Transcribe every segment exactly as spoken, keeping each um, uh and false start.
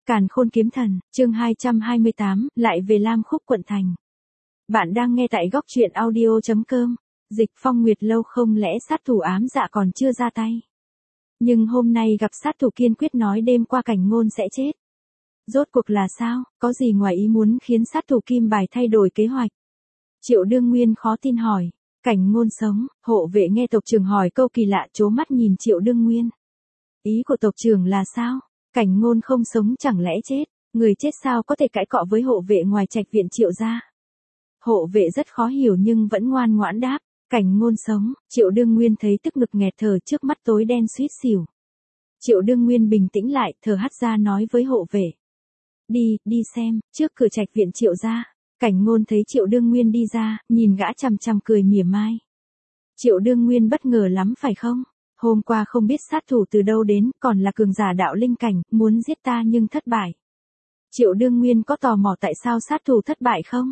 Càn Khôn Kiếm Thần, chương hai trăm hai mươi tám, lại về Lam Khúc quận thành. Bạn đang nghe tại góc truyện audio chấm com. Dịch Phong Nguyệt lâu không lẽ sát thủ ám dạ còn chưa ra tay. Nhưng hôm nay gặp sát thủ kiên quyết nói đêm qua Cảnh Ngôn sẽ chết. Rốt cuộc là sao, có gì ngoài ý muốn khiến sát thủ Kim Bài thay đổi kế hoạch? Triệu Đương Nguyên khó tin hỏi. Cảnh Ngôn sống, hộ vệ nghe tộc trưởng hỏi câu kỳ lạ trố mắt nhìn Triệu Đương Nguyên. Ý của tộc trưởng là sao? Cảnh Ngôn không sống chẳng lẽ chết, người chết sao có thể cãi cọ với hộ vệ ngoài trạch viện Triệu gia? Hộ vệ rất khó hiểu nhưng vẫn ngoan ngoãn đáp, Cảnh Ngôn sống. Triệu Đương Nguyên thấy tức ngực nghẹt thở, trước mắt tối đen suýt xỉu. Triệu Đương Nguyên bình tĩnh lại, thở hắt ra nói với hộ vệ. Đi, đi xem, trước cửa trạch viện Triệu gia. Cảnh Ngôn thấy Triệu Đương Nguyên đi ra, nhìn gã chằm chằm cười mỉa mai. Triệu Đương Nguyên bất ngờ lắm phải không? Hôm qua không biết sát thủ từ đâu đến, còn là cường giả đạo linh cảnh, muốn giết ta nhưng thất bại. Triệu Đương Nguyên có tò mò tại sao sát thủ thất bại không?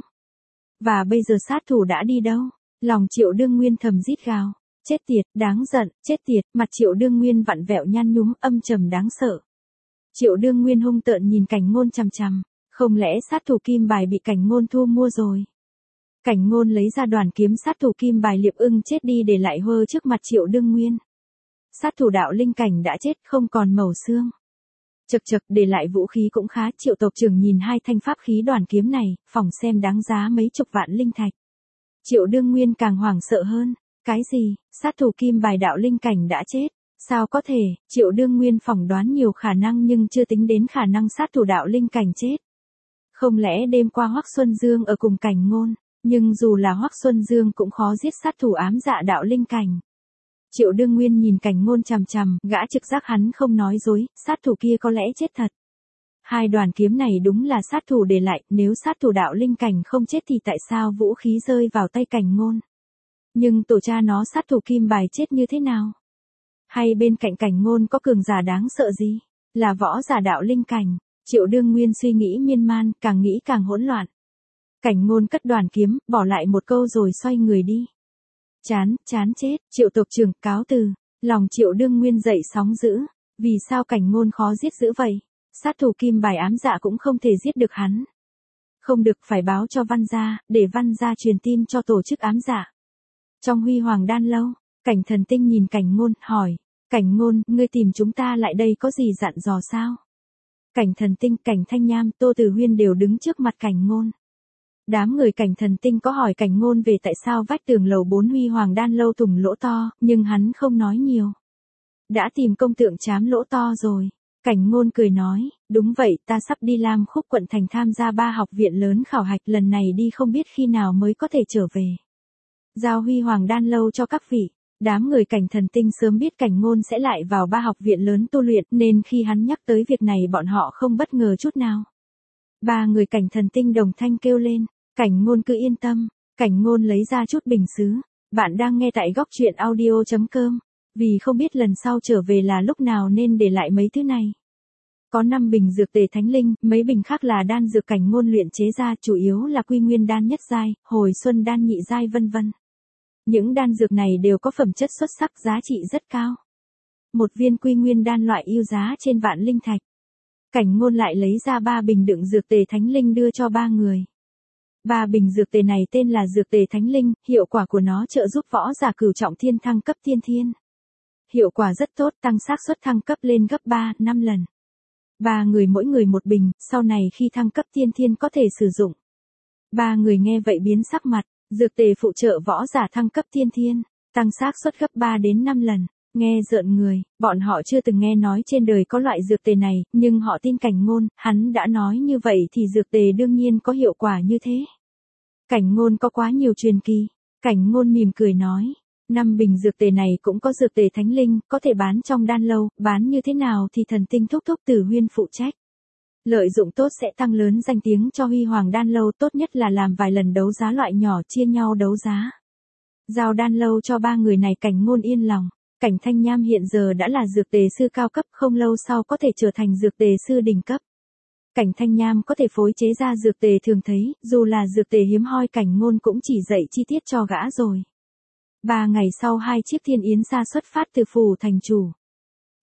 Và bây giờ sát thủ đã đi đâu? Lòng Triệu Đương Nguyên thầm rít gào. Chết tiệt, đáng giận, chết tiệt, mặt Triệu Đương Nguyên vặn vẹo nhăn nhúm âm trầm đáng sợ. Triệu Đương Nguyên hung tợn nhìn Cảnh Ngôn chằm chằm, không lẽ sát thủ Kim Bài bị Cảnh Ngôn thu mua rồi? Cảnh Ngôn lấy ra đoàn kiếm sát thủ Kim Bài liệp ưng chết đi để lại hơ trước mặt Triệu Đương Nguyên. Sát thủ đạo linh cảnh đã chết không còn màu xương. Chật chật, để lại vũ khí cũng khá. Triệu tộc trưởng nhìn hai thanh pháp khí đoàn kiếm này, phỏng xem đáng giá mấy chục vạn linh thạch. Triệu Đương Nguyên càng hoảng sợ hơn. Cái gì, sát thủ Kim Bài đạo linh cảnh đã chết? Sao có thể? Triệu Đương Nguyên phỏng đoán nhiều khả năng nhưng chưa tính đến khả năng sát thủ đạo linh cảnh chết. Không lẽ đêm qua Hoắc Xuân Dương ở cùng Cảnh Ngôn? Nhưng dù là Hoắc Xuân Dương cũng khó giết sát thủ ám dạ đạo linh cảnh. Triệu Đương Nguyên nhìn Cảnh Ngôn chằm chằm, gã trực giác hắn không nói dối, sát thủ kia có lẽ chết thật. Hai đoàn kiếm này đúng là sát thủ để lại, nếu sát thủ đạo linh cảnh không chết thì tại sao vũ khí rơi vào tay Cảnh Ngôn? Nhưng tổ cha nó sát thủ Kim Bài chết như thế nào? Hay bên cạnh Cảnh Ngôn có cường giả đáng sợ gì? Là võ giả đạo linh cảnh? Triệu Đương Nguyên suy nghĩ miên man, càng nghĩ càng hỗn loạn. Cảnh Ngôn cất đoàn kiếm, bỏ lại một câu rồi xoay người đi. Chán, chán chết, Triệu tộc trưởng, cáo từ. Lòng Triệu Đương Nguyên dậy sóng dữ. Vì sao Cảnh Ngôn khó giết dữ vậy? Sát thủ Kim Bài ám dạ cũng không thể giết được hắn. Không được, phải báo cho Văn gia, để Văn gia truyền tin cho tổ chức ám dạ. Trong Huy Hoàng Đan lâu, Cảnh Thần Tinh nhìn Cảnh Ngôn, hỏi. Cảnh Ngôn, ngươi tìm chúng ta lại đây có gì dặn dò sao? Cảnh Thần Tinh, Cảnh Thanh Nham, Tô Tử Huyên đều đứng trước mặt Cảnh Ngôn. Đám người Cảnh Thần Tinh có hỏi Cảnh Ngôn về tại sao vách tường lầu bốn Huy Hoàng Đan lâu thủng lỗ to, nhưng hắn không nói nhiều. Đã tìm công tượng trám lỗ to rồi. Cảnh Ngôn cười nói, đúng vậy, ta sắp đi Lam Khúc quận thành tham gia ba học viện lớn khảo hạch, lần này đi không biết khi nào mới có thể trở về. Giao Huy Hoàng Đan lâu cho các vị. Đám người Cảnh Thần Tinh sớm biết Cảnh Ngôn sẽ lại vào ba học viện lớn tu luyện, nên khi hắn nhắc tới việc này bọn họ không bất ngờ chút nào. Ba người Cảnh Thần Tinh đồng thanh kêu lên, Cảnh Ngôn cứ yên tâm. Cảnh Ngôn lấy ra chút bình sứ. Bạn đang nghe tại góc truyện audio chấm com. Vì không biết lần sau trở về là lúc nào nên để lại mấy thứ này. Có năm bình dược tề thánh linh, mấy bình khác là đan dược Cảnh Ngôn luyện chế ra, chủ yếu là Quy Nguyên đan nhất giai, Hồi Xuân đan nhị giai vân vân. Những đan dược này đều có phẩm chất xuất sắc, giá trị rất cao. Một viên Quy Nguyên đan loại ưu giá trên vạn linh thạch. Cảnh Ngôn lại lấy ra ba bình đựng dược tề thánh linh đưa cho ba người. Ba bình dược tề này tên là dược tề thánh linh, hiệu quả của nó trợ giúp võ giả cửu trọng thiên thăng cấp tiên thiên. Hiệu quả rất tốt, tăng xác suất thăng cấp lên gấp ba, năm lần. Ba người mỗi người một bình, sau này khi thăng cấp tiên thiên có thể sử dụng. Ba người nghe vậy biến sắc mặt. Dược tề phụ trợ võ giả thăng cấp tiên thiên, tăng xác suất gấp ba đến năm lần. Nghe rợn người, bọn họ chưa từng nghe nói trên đời có loại dược tề này, nhưng họ tin Cảnh Ngôn, hắn đã nói như vậy thì dược tề đương nhiên có hiệu quả như thế. Cảnh Ngôn có quá nhiều truyền kỳ. Cảnh Ngôn mỉm cười nói, năm bình dược tề này cũng có dược tề thánh linh, có thể bán trong đan lâu, bán như thế nào thì Thần Tinh thúc thúc Tử Huyên phụ trách. Lợi dụng tốt sẽ tăng lớn danh tiếng cho Huy Hoàng Đan lâu, tốt nhất là làm vài lần đấu giá loại nhỏ chia nhau đấu giá. Giao đan lâu cho ba người này. Cảnh Ngôn yên lòng. Cảnh Thanh Nham hiện giờ đã là dược tề sư cao cấp, không lâu sau có thể trở thành dược tề sư đỉnh cấp. Cảnh Thanh Nham có thể phối chế ra dược tề thường thấy, dù là dược tề hiếm hoi Cảnh Ngôn cũng chỉ dạy chi tiết cho gã rồi. Ba ngày sau hai chiếc thiên yến xa xuất phát từ phủ thành chủ.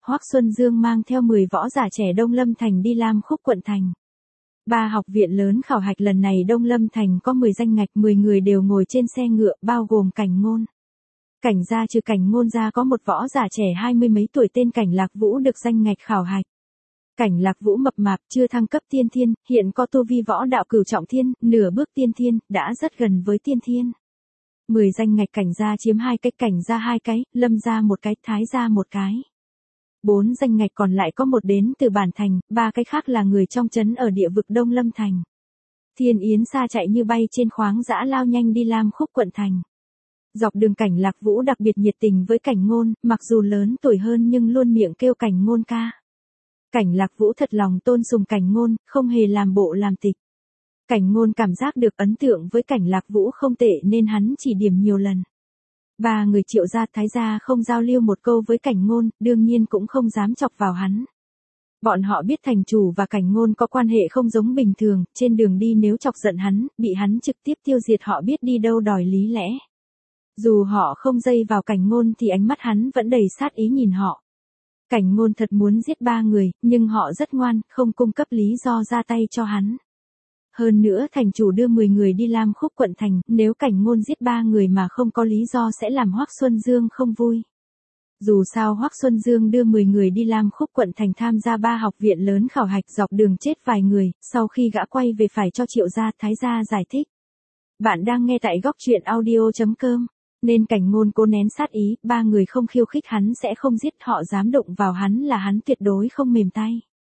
Hoắc Xuân Dương mang theo mười võ giả trẻ Đông Lâm Thành đi Lam Khúc quận thành. Ba học viện lớn khảo hạch lần này Đông Lâm Thành có mười danh ngạch, mười người đều ngồi trên xe ngựa, bao gồm Cảnh Ngôn. Cảnh gia trừ Cảnh Ngôn ra có một võ giả trẻ hai mươi mấy tuổi tên Cảnh Lạc Vũ được danh ngạch khảo hạch. Cảnh Lạc Vũ mập mạp, chưa thăng cấp tiên thiên, hiện có tu vi võ đạo cửu trọng thiên, nửa bước tiên thiên, đã rất gần với tiên thiên. Mười danh ngạch Cảnh gia chiếm hai cái, Cảnh gia hai cái, Lâm gia một cái, Thái gia một cái. Bốn danh ngạch còn lại có một đến từ bản thành, ba cái khác là người trong trấn ở địa vực Đông Lâm Thành. Thiên Yến Sa chạy như bay trên khoáng dã lao nhanh đi Lam Khúc quận thành. Dọc đường Cảnh Lạc Vũ đặc biệt nhiệt tình với Cảnh Ngôn, mặc dù lớn tuổi hơn nhưng luôn miệng kêu Cảnh Ngôn ca. Cảnh Lạc Vũ thật lòng tôn sùng Cảnh Ngôn, không hề làm bộ làm tịch. Cảnh Ngôn cảm giác được ấn tượng với Cảnh Lạc Vũ không tệ nên hắn chỉ điểm nhiều lần. Ba người Triệu gia Thái gia không giao lưu một câu với Cảnh Ngôn, đương nhiên cũng không dám chọc vào hắn. Bọn họ biết thành chủ và Cảnh Ngôn có quan hệ không giống bình thường, trên đường đi nếu chọc giận hắn, bị hắn trực tiếp tiêu diệt họ biết đi đâu đòi lý lẽ. Dù họ không dây vào Cảnh Ngôn thì ánh mắt hắn vẫn đầy sát ý nhìn họ. Cảnh Ngôn thật muốn giết ba người, nhưng họ rất ngoan, không cung cấp lý do ra tay cho hắn. Hơn nữa thành chủ đưa mười người đi Lam Khúc quận thành, nếu Cảnh Ngôn giết ba người mà không có lý do sẽ làm Hoắc Xuân Dương không vui. Dù sao Hoắc Xuân Dương đưa mười người đi Lam Khúc quận thành tham gia ba học viện lớn khảo hạch, dọc đường chết vài người, sau khi gã quay về phải cho Triệu gia Thái gia giải thích. Bạn đang nghe tại góc truyện audio chấm com. Nên Cảnh Ngôn cố nén sát ý, ba người không khiêu khích hắn sẽ không giết, họ dám động vào hắn là hắn tuyệt đối không mềm tay.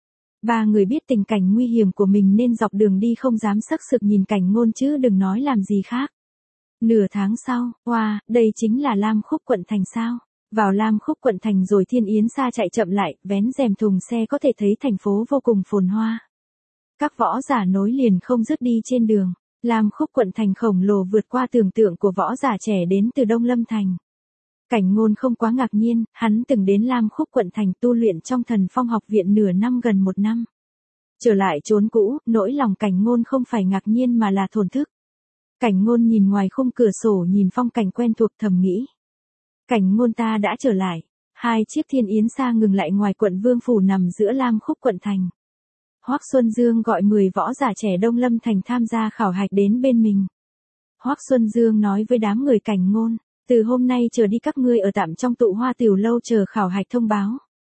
Ba người biết tình cảnh nguy hiểm của mình nên dọc đường đi không dám sắc sực nhìn Cảnh Ngôn chứ đừng nói làm gì khác. Nửa tháng sau, wow, đây chính là Lam Khúc quận thành sao? Vào Lam Khúc quận thành rồi Thiên Yến Sa chạy chậm lại, vén rèm thùng xe có thể thấy thành phố vô cùng phồn hoa. Các võ giả nối liền không dứt đi trên đường. Lam Khúc quận thành khổng lồ vượt qua tưởng tượng của võ giả trẻ đến từ Đông Lâm Thành. Cảnh Ngôn không quá ngạc nhiên, hắn từng đến Lam Khúc quận thành tu luyện trong Thần Phong học viện nửa năm gần một năm. Trở lại chốn cũ, nỗi lòng Cảnh Ngôn không phải ngạc nhiên mà là thổn thức. Cảnh Ngôn nhìn ngoài khung cửa sổ nhìn phong cảnh quen thuộc thầm nghĩ. Cảnh Ngôn ta đã trở lại. Hai chiếc Thiên Yến Sa ngừng lại ngoài quận Vương Phủ nằm giữa Lam Khúc quận thành. Hoắc Xuân Dương gọi mười võ giả trẻ Đông Lâm Thành tham gia khảo hạch đến bên mình. Hoắc Xuân Dương nói với đám người Cảnh Ngôn, từ hôm nay trở đi các ngươi ở tạm trong tụ hoa tiểu lâu chờ khảo hạch thông báo.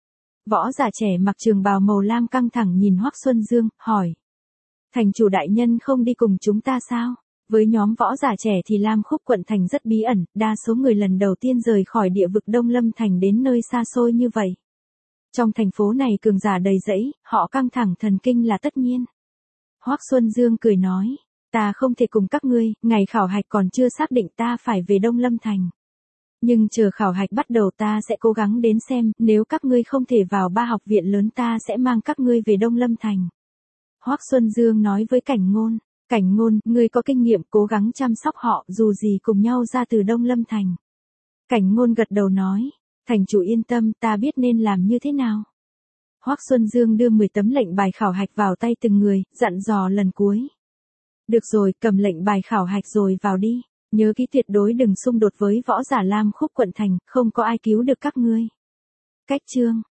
Võ giả trẻ mặc trường bào màu lam căng thẳng nhìn Hoắc Xuân Dương, hỏi. Thành chủ đại nhân không đi cùng chúng ta sao? Với nhóm võ giả trẻ thì Lam Khúc quận thành rất bí ẩn, đa số người lần đầu tiên rời khỏi địa vực Đông Lâm Thành đến nơi xa xôi như vậy. Trong thành phố này cường giả đầy rẫy, họ căng thẳng thần kinh là tất nhiên. Hoắc Xuân Dương cười nói, ta không thể cùng các ngươi, ngày khảo hạch còn chưa xác định ta phải về Đông Lâm Thành. Nhưng chờ khảo hạch bắt đầu ta sẽ cố gắng đến xem, nếu các ngươi không thể vào ba học viện lớn ta sẽ mang các ngươi về Đông Lâm Thành. Hoắc Xuân Dương nói với Cảnh Ngôn, Cảnh Ngôn, ngươi có kinh nghiệm cố gắng chăm sóc họ dù gì cùng nhau ra từ Đông Lâm Thành. Cảnh Ngôn gật đầu nói. Thành chủ yên tâm, ta biết nên làm như thế nào. Hoắc Xuân Dương đưa mười tấm lệnh bài khảo hạch vào tay từng người, dặn dò lần cuối. Được rồi, cầm lệnh bài khảo hạch rồi vào đi. Nhớ kỹ tuyệt đối đừng xung đột với võ giả Lam Khúc quận thành, không có ai cứu được các ngươi. Cách chương